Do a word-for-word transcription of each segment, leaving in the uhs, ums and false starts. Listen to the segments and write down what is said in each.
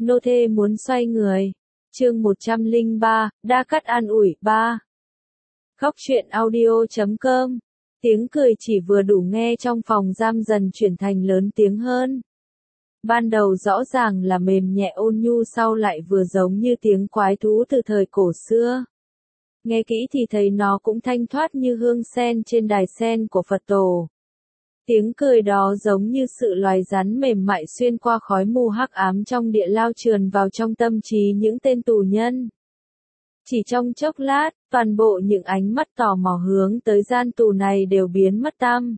Nô thê muốn xoay người. Chương một trăm lẻ ba, Đa Cắt an ủi ba. Góc truyện audio chấm com. Tiếng cười chỉ vừa đủ nghe trong phòng giam dần chuyển thành lớn tiếng hơn. Ban đầu rõ ràng là mềm nhẹ ôn nhu, sau lại vừa giống như tiếng quái thú từ thời cổ xưa. Nghe kỹ thì thấy nó cũng thanh thoát như hương sen trên đài sen của Phật tổ. Tiếng cười đó giống như sự loài rắn mềm mại xuyên qua khói mù hắc ám trong địa lao, trườn vào trong tâm trí những tên tù nhân. Chỉ trong chốc lát, toàn bộ những ánh mắt tò mò hướng tới gian tù này đều biến mất tăm.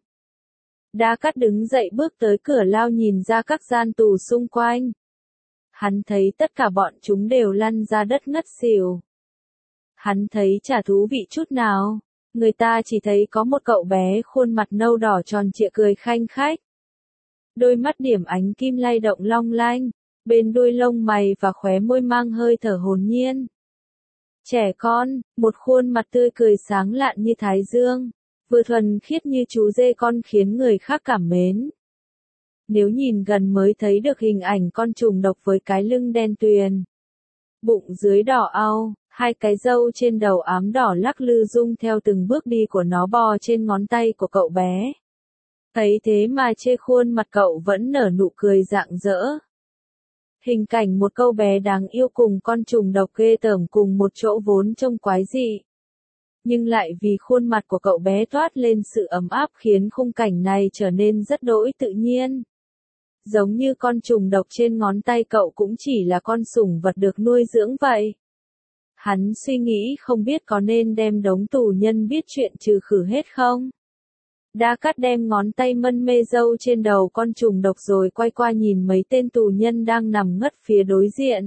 Đa Cắt đứng dậy bước tới cửa lao, nhìn ra các gian tù xung quanh. Hắn thấy tất cả bọn chúng đều lăn ra đất ngất xỉu. Hắn thấy chả thú vị chút nào. Người ta chỉ thấy có một cậu bé khuôn mặt nâu đỏ tròn trịa cười khanh khách. Đôi mắt điểm ánh kim lay động long lanh, bên đuôi lông mày và khóe môi mang hơi thở hồn nhiên. Trẻ con, một khuôn mặt tươi cười sáng lạn như thái dương, vừa thuần khiết như chú dê con khiến người khác cảm mến. Nếu nhìn gần mới thấy được hình ảnh con trùng độc với cái lưng đen tuyền, bụng dưới đỏ au. Hai cái râu trên đầu ám đỏ lắc lư rung theo từng bước đi của nó bò trên ngón tay của cậu bé. Thấy thế mà chê khuôn mặt cậu vẫn nở nụ cười rạng rỡ. Hình cảnh một câu bé đáng yêu cùng con trùng độc ghê tởm cùng một chỗ vốn trông quái dị. Nhưng lại vì khuôn mặt của cậu bé toát lên sự ấm áp khiến khung cảnh này trở nên rất đỗi tự nhiên. Giống như con trùng độc trên ngón tay cậu cũng chỉ là con sủng vật được nuôi dưỡng vậy. Hắn suy nghĩ không biết có nên đem đống tù nhân biết chuyện trừ khử hết không. Đa Cắt đem ngón tay mân mê râu trên đầu con trùng độc rồi quay qua nhìn mấy tên tù nhân đang nằm ngất phía đối diện.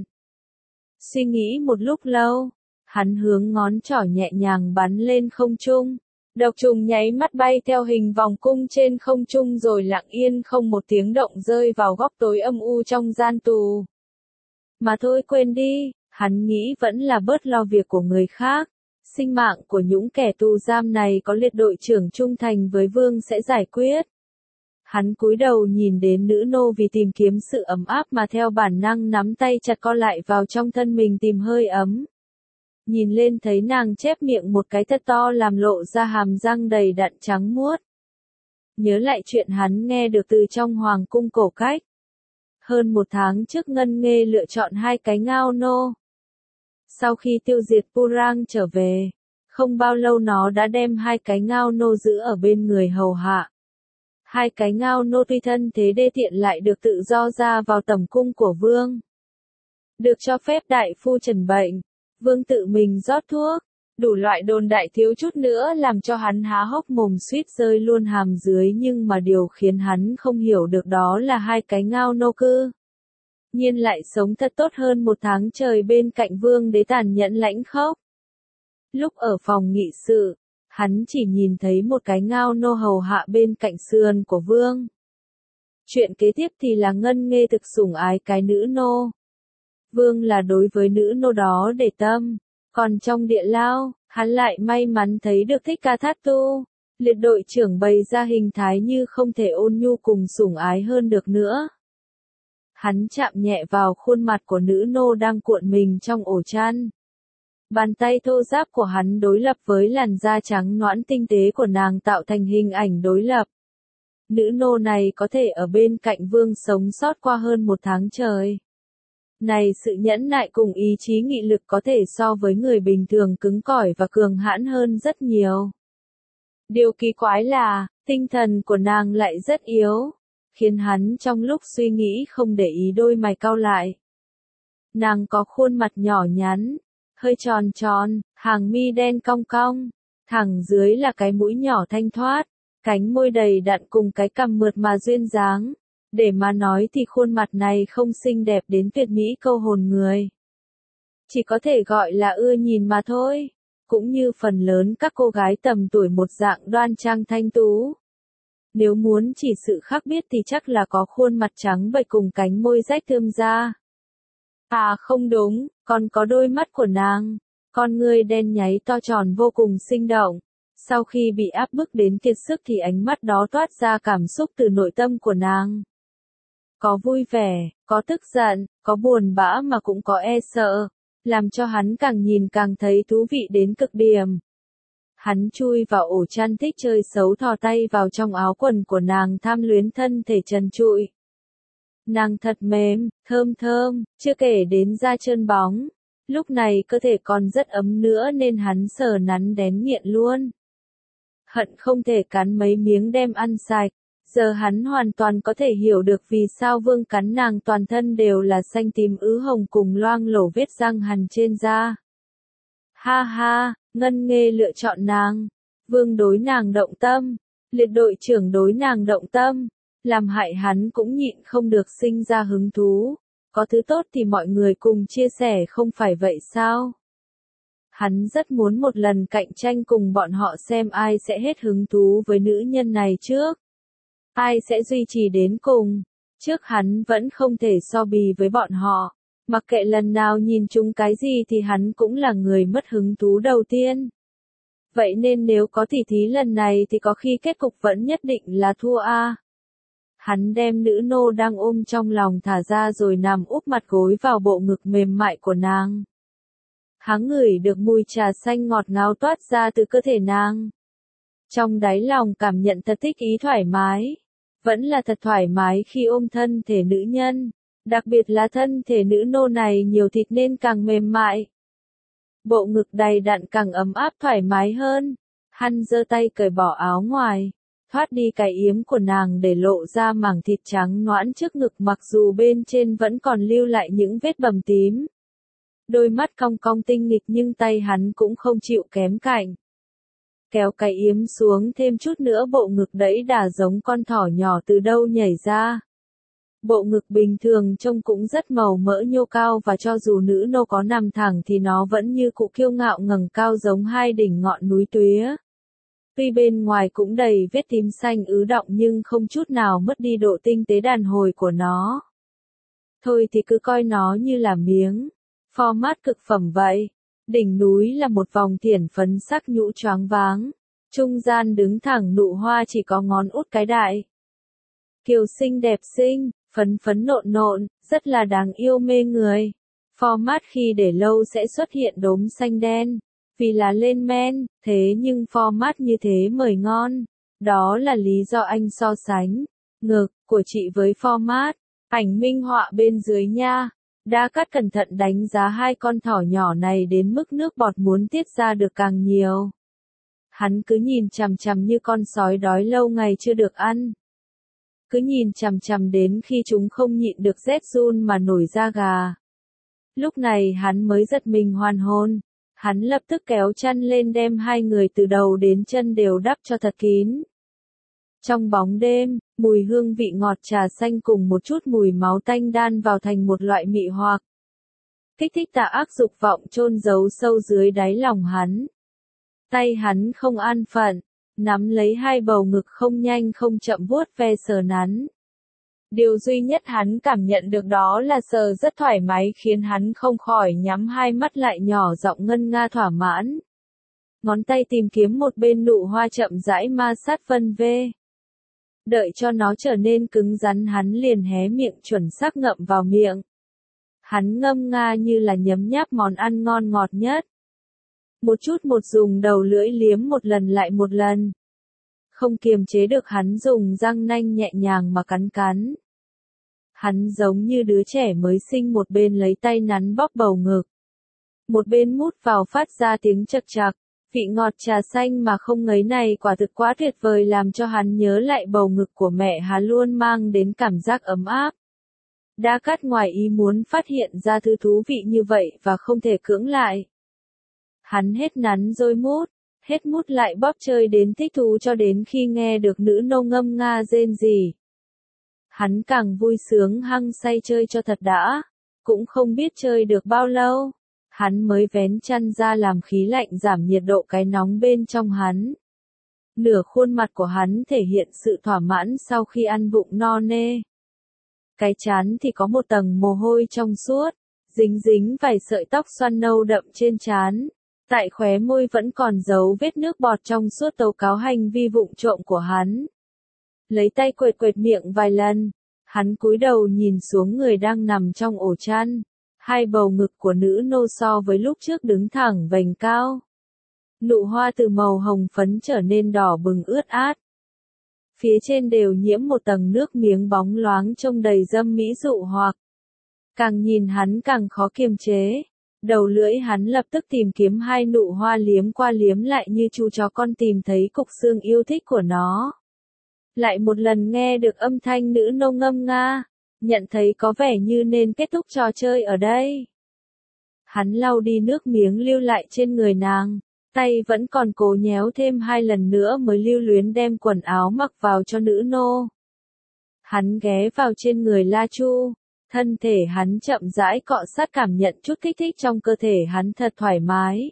Suy nghĩ một lúc lâu, hắn hướng ngón trỏ nhẹ nhàng bắn lên không trung. Độc trùng nháy mắt bay theo hình vòng cung trên không trung rồi lặng yên không một tiếng động rơi vào góc tối âm u trong gian tù. Mà thôi quên đi. Hắn nghĩ vẫn là bớt lo việc của người khác. Sinh mạng của những kẻ tù giam này có liệt đội trưởng trung thành với vương sẽ giải quyết. Hắn cúi đầu nhìn đến nữ nô vì tìm kiếm sự ấm áp mà theo bản năng nắm tay chặt co lại vào trong thân mình tìm hơi ấm. Nhìn lên thấy nàng chép miệng một cái thật to làm lộ ra hàm răng đầy đặn trắng muốt. Nhớ lại chuyện hắn nghe được từ trong hoàng cung cổ cách. Hơn một tháng trước Ngân Nghê lựa chọn hai cái ngao nô. Sau khi tiêu diệt Purang trở về, không bao lâu nó đã đem hai cái ngao nô giữ ở bên người hầu hạ. Hai cái ngao nô tuy thân thế đê tiện lại được tự do ra vào tẩm cung của vương. Được cho phép đại phu trần bệnh, vương tự mình rót thuốc, đủ loại đồn đại thiếu chút nữa làm cho hắn há hốc mồm suýt rơi luôn hàm dưới, nhưng mà điều khiến hắn không hiểu được đó là hai cái ngao nô cư nhiên lại sống thật tốt hơn một tháng trời bên cạnh vương đế tàn nhẫn lãnh khốc. Lúc ở phòng nghị sự, hắn chỉ nhìn thấy một cái ngao nô hầu hạ bên cạnh sườn của vương. Chuyện kế tiếp thì là Ngân Nghê thực sủng ái cái nữ nô. Vương là đối với nữ nô đó để tâm, còn trong địa lao, hắn lại may mắn thấy được Thích Ca Thát Tu. Liệt đội trưởng bày ra hình thái như không thể ôn nhu cùng sủng ái hơn được nữa. Hắn chạm nhẹ vào khuôn mặt của nữ nô đang cuộn mình trong ổ chăn. Bàn tay thô ráp của hắn đối lập với làn da trắng nõn tinh tế của nàng tạo thành hình ảnh đối lập. Nữ nô này có thể ở bên cạnh vương sống sót qua hơn một tháng trời. Này, sự nhẫn nại cùng ý chí nghị lực có thể so với người bình thường cứng cỏi và cường hãn hơn rất nhiều. Điều kỳ quái là, tinh thần của nàng lại rất yếu, khiến hắn trong lúc suy nghĩ không để ý đôi mày cau lại. Nàng có khuôn mặt nhỏ nhắn, hơi tròn tròn, hàng mi đen cong cong, thẳng dưới là cái mũi nhỏ thanh thoát, cánh môi đầy đặn cùng cái cằm mượt mà duyên dáng. Để mà nói thì khuôn mặt này không xinh đẹp đến tuyệt mỹ câu hồn người. Chỉ có thể gọi là ưa nhìn mà thôi, cũng như phần lớn các cô gái tầm tuổi một dạng đoan trang thanh tú. Nếu muốn chỉ sự khác biệt thì chắc là có khuôn mặt trắng bệch cùng cánh môi rách thơm ra. À không đúng, còn có đôi mắt của nàng, con ngươi đen nháy to tròn vô cùng sinh động. Sau khi bị áp bức đến kiệt sức thì ánh mắt đó toát ra cảm xúc từ nội tâm của nàng. Có vui vẻ, có tức giận, có buồn bã mà cũng có e sợ, làm cho hắn càng nhìn càng thấy thú vị đến cực điểm. Hắn chui vào ổ chăn thích chơi xấu thò tay vào trong áo quần của nàng tham luyến thân thể trần trụi. Nàng thật mềm, thơm thơm, chưa kể đến da trơn bóng. Lúc này cơ thể còn rất ấm nữa nên hắn sờ nắn đén nghiện luôn. Hận không thể cắn mấy miếng đem ăn sạch. Giờ hắn hoàn toàn có thể hiểu được vì sao Vương cắn nàng toàn thân đều là xanh tím ứ hồng cùng loang lổ vết răng hằn trên da. Ha ha, Ngân Nghê lựa chọn nàng. Vương đối nàng động tâm. Liệt đội trưởng đối nàng động tâm. Làm hại hắn cũng nhịn không được sinh ra hứng thú. Có thứ tốt thì mọi người cùng chia sẻ không phải vậy sao? Hắn rất muốn một lần cạnh tranh cùng bọn họ xem ai sẽ hết hứng thú với nữ nhân này trước. Ai sẽ duy trì đến cùng. Trước hắn vẫn không thể so bì với bọn họ. Mặc kệ lần nào nhìn chúng cái gì thì hắn cũng là người mất hứng thú đầu tiên. Vậy nên nếu có tỉ thí lần này thì có khi kết cục vẫn nhất định là thua a. Hắn đem nữ nô đang ôm trong lòng thả ra rồi nằm úp mặt gối vào bộ ngực mềm mại của nàng. Hắn ngửi được mùi trà xanh ngọt ngào toát ra từ cơ thể nàng. Trong đáy lòng cảm nhận thật thích ý thoải mái. Vẫn là thật thoải mái khi ôm thân thể nữ nhân. Đặc biệt là thân thể nữ nô này nhiều thịt nên càng mềm mại. Bộ ngực đầy đặn càng ấm áp thoải mái hơn. Hắn giơ tay cởi bỏ áo ngoài. Thoát đi cái yếm của nàng để lộ ra mảng thịt trắng nõn trước ngực mặc dù bên trên vẫn còn lưu lại những vết bầm tím. Đôi mắt cong cong tinh nghịch nhưng tay hắn cũng không chịu kém cạnh. Kéo cái yếm xuống thêm chút nữa bộ ngực đẫy đà giống con thỏ nhỏ từ đâu nhảy ra. Bộ ngực bình thường trông cũng rất màu mỡ nhô cao và cho dù nữ nô có nằm thẳng thì nó vẫn như cụ kiêu ngạo ngẩng cao giống hai đỉnh ngọn núi tuế. Tuy bên ngoài cũng đầy vết tím xanh ứ đọng nhưng không chút nào mất đi độ tinh tế đàn hồi của nó. Thôi thì cứ coi nó như là miếng format cực phẩm vậy. Đỉnh núi là một vòng thiển phấn sắc nhũ choáng váng. Trung gian đứng thẳng nụ hoa chỉ có ngón út cái đại. Kiều xinh đẹp xinh, phấn phấn nộn nộn, rất là đáng yêu mê người. Format khi để lâu sẽ xuất hiện đốm xanh đen. Vì là lên men, thế nhưng format như thế mời ngon. Đó là lý do anh so sánh ngực của chị với format. Ảnh minh họa bên dưới nha. Đa Cát cẩn thận đánh giá hai con thỏ nhỏ này đến mức nước bọt muốn tiết ra được càng nhiều. Hắn cứ nhìn chằm chằm như con sói đói lâu ngày chưa được ăn. Cứ nhìn chằm chằm đến khi chúng không nhịn được rét run mà nổi da gà. Lúc này hắn mới giật mình hoàn hồn. Hắn lập tức kéo chăn lên đem hai người từ đầu đến chân đều đắp cho thật kín. Trong bóng đêm, mùi hương vị ngọt trà xanh cùng một chút mùi máu tanh đan vào thành một loại mị hoặc. Kích thích tà ác dục vọng chôn giấu sâu dưới đáy lòng hắn. Tay hắn không an phận, nắm lấy hai bầu ngực không nhanh không chậm vuốt ve sờ nắn. Điều duy nhất hắn cảm nhận được đó là sờ rất thoải mái khiến hắn không khỏi nhắm hai mắt lại nhỏ giọng ngân nga thỏa mãn. Ngón tay tìm kiếm một bên nụ hoa chậm rãi ma sát vân vê. Đợi cho nó trở nên cứng rắn hắn liền hé miệng chuẩn xác ngậm vào miệng. Hắn ngâm nga như là nhấm nháp món ăn ngon ngọt nhất. Một chút một dùng đầu lưỡi liếm một lần lại một lần. Không kiềm chế được hắn dùng răng nanh nhẹ nhàng mà cắn cắn. Hắn giống như đứa trẻ mới sinh một bên lấy tay nắn bóp bầu ngực. Một bên mút vào phát ra tiếng chật chạc. Vị ngọt trà xanh mà không ngấy này quả thực quá tuyệt vời làm cho hắn nhớ lại bầu ngực của mẹ hắn luôn mang đến cảm giác ấm áp. Đa Cát ngoài ý muốn phát hiện ra thứ thú vị như vậy và không thể cưỡng lại. Hắn hết nắn rồi mút, hết mút lại bóp chơi đến thích thú cho đến khi nghe được nữ nô ngâm nga rên rỉ. Hắn càng vui sướng hăng say chơi cho thật đã, cũng không biết chơi được bao lâu. Hắn mới vén chăn ra làm khí lạnh giảm nhiệt độ cái nóng bên trong hắn. Nửa khuôn mặt của hắn thể hiện sự thỏa mãn sau khi ăn vụng no nê. Cái trán thì có một tầng mồ hôi trong suốt, dính dính vài sợi tóc xoăn nâu đậm trên trán. Tại khóe môi vẫn còn dấu vết nước bọt trong suốt tố cáo hành vi vụng trộm của hắn. Lấy tay quệt quệt miệng vài lần, Hắn cúi đầu nhìn xuống người đang nằm trong ổ chăn. Hai bầu ngực của nữ nô so với lúc trước đứng thẳng vành cao. Nụ hoa từ màu hồng phấn trở nên đỏ bừng ướt át. Phía trên đều nhiễm một tầng nước miếng bóng loáng trông đầy dâm mỹ dụ hoặc. Càng nhìn hắn càng khó kiềm chế. Đầu lưỡi hắn lập tức tìm kiếm hai nụ hoa liếm qua liếm lại như chú chó con tìm thấy cục xương yêu thích của nó. Lại một lần nghe được âm thanh nữ nô ngâm nga, nhận thấy có vẻ như nên kết thúc trò chơi ở đây. Hắn lau đi nước miếng lưu lại trên người nàng, tay vẫn còn cố nhéo thêm hai lần nữa mới lưu luyến đem quần áo mặc vào cho nữ nô. Hắn ghé vào trên người La Chu, thân thể hắn chậm rãi cọ sát cảm nhận chút kích thích trong cơ thể hắn thật thoải mái.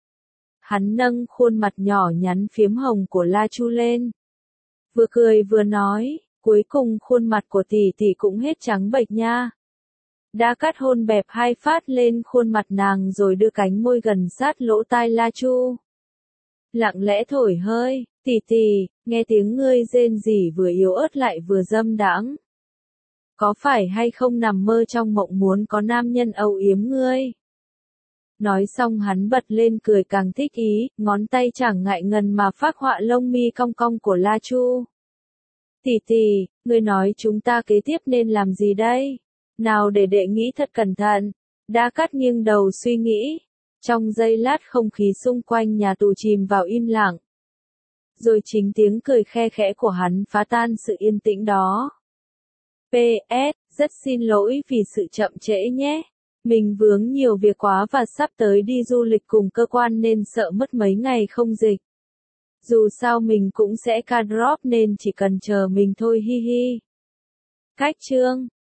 Hắn nâng khuôn mặt nhỏ nhắn phiếm hồng của La Chu lên. Vừa cười vừa nói, cuối cùng khuôn mặt của tỷ tỷ cũng hết trắng bệch nha. Đã cắt hôn bẹp hai phát lên khuôn mặt nàng rồi đưa cánh môi gần sát lỗ tai La Chu. Lặng lẽ thổi hơi, tỷ tỷ, nghe tiếng ngươi rên rỉ vừa yếu ớt lại vừa dâm đãng. Có phải hay không nằm mơ trong mộng muốn có nam nhân âu yếm ngươi? Nói xong hắn bật lên cười càng thích ý, ngón tay chẳng ngại ngần mà phác họa lông mi cong cong của La Chu. Tỷ tỷ, ngươi nói chúng ta kế tiếp nên làm gì đây? Nào để đệ nghĩ thật cẩn thận. Đã cắt nghiêng đầu suy nghĩ. Trong giây lát không khí xung quanh nhà tù chìm vào im lặng. Rồi chính tiếng cười khe khẽ của hắn phá tan sự yên tĩnh đó. pê ét, rất xin lỗi vì sự chậm trễ nhé. Mình vướng nhiều việc quá và sắp tới đi du lịch cùng cơ quan nên sợ mất mấy ngày không dịch. Dù sao mình cũng sẽ ca drop nên chỉ cần chờ mình thôi hi hi. Cách chương